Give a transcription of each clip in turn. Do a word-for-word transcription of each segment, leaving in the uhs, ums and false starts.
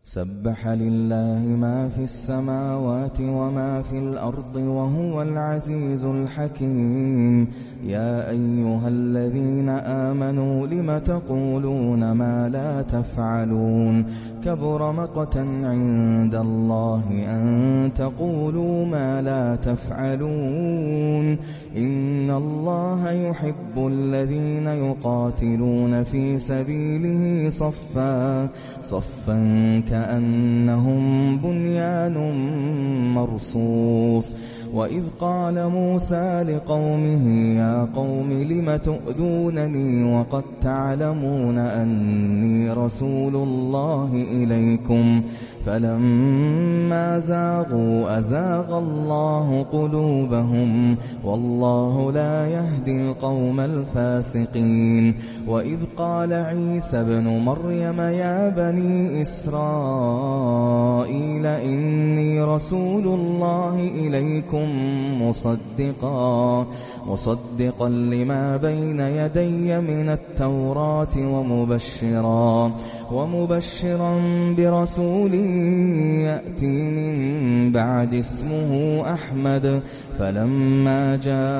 سبح لله ما في السماوات وما في الأرض وهو العزيز الحكيم. يا أيها الذين آمنوا لم تقولون ما لا تفعلون كبر مقتا عند الله أن تقولوا ما لا تفعلون إن الله يحب الذين يقاتلون في سبيله صفا صفا كأنهم بنيان مرصوص. وإذ قال موسى لقومه يا قوم لم تؤذونني وقد تعلمون أني رسول الله إليكم فلما زاغوا أزاغ الله قلوبهم والله لا يهدي القوم الفاسقين. وإذ قال عيسى ابن مريم يا بني إسرائيل إني رسول الله إليكم مصدقا مصدقا لما بين يدي من التوراة ومبشرا ومبشرا برسول يأتي من بعد اسمه أحمد. فلما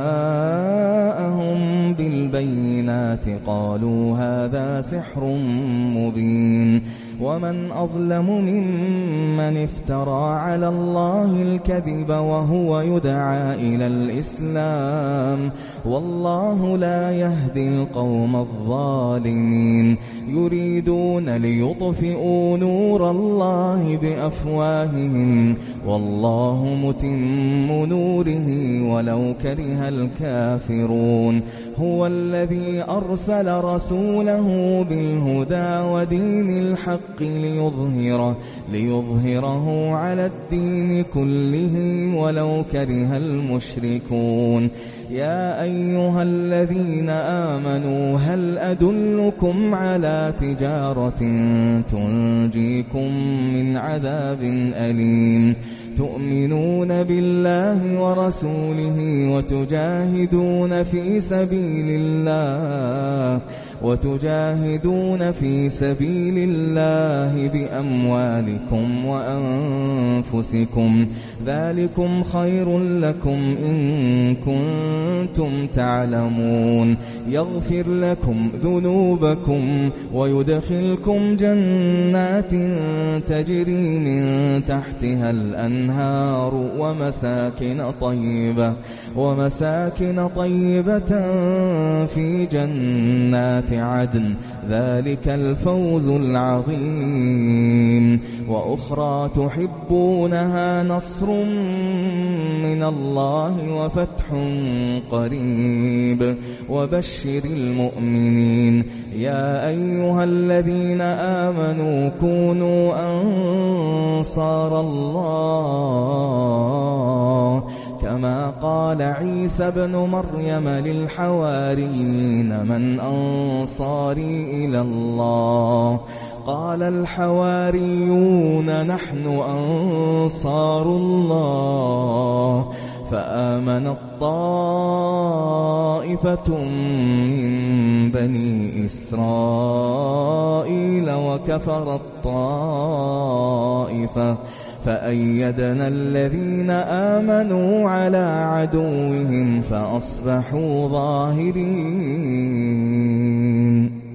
جاءهم بالبينات قالوا هذا سحر مبين. ومن أظلم ممن افترى على الله الكذب وهو يدعى إلى الإسلام والله لا يهدي القوم الظالمين. يريدون ليطفئوا نور الله بأفواههم والله متم نوره ولو كره الكافرون. هو الذي أرسل رسوله بالهدى ودين الحق ليظهره, ليظهره على الدين كله ولو كره المشركون. يا أيها الذين آمنوا هل أدلكم على تجارة تنجيكم من عذاب أليم تؤمنون بالله ورسوله وتجاهدون في سبيل الله وتجاهدون في سبيل الله بأموالكم وأنفسكم ذلكم خير لكم إن كنتم تعلمون. يغفر لكم ذنوبكم ويدخلكم جنات تجري من تحتها الأنهار ومساكن طيبة ومساكن طيبة في جنات عدن ذلك الفوز العظيم. وأخرى تحبونها نصر من الله وفتح قريب وبشر المؤمنين. يا أيها الذين آمنوا كونوا أنصار الله كما قال عيسى ابن مريم للحواريين من أنصاري إلى الله قال الحواريون نحن أنصار الله. فآمنت طائفة من بني إسرائيل وكفرت طائفة فأيدنا الذين آمنوا على عدوهم فأصبحوا ظاهرين.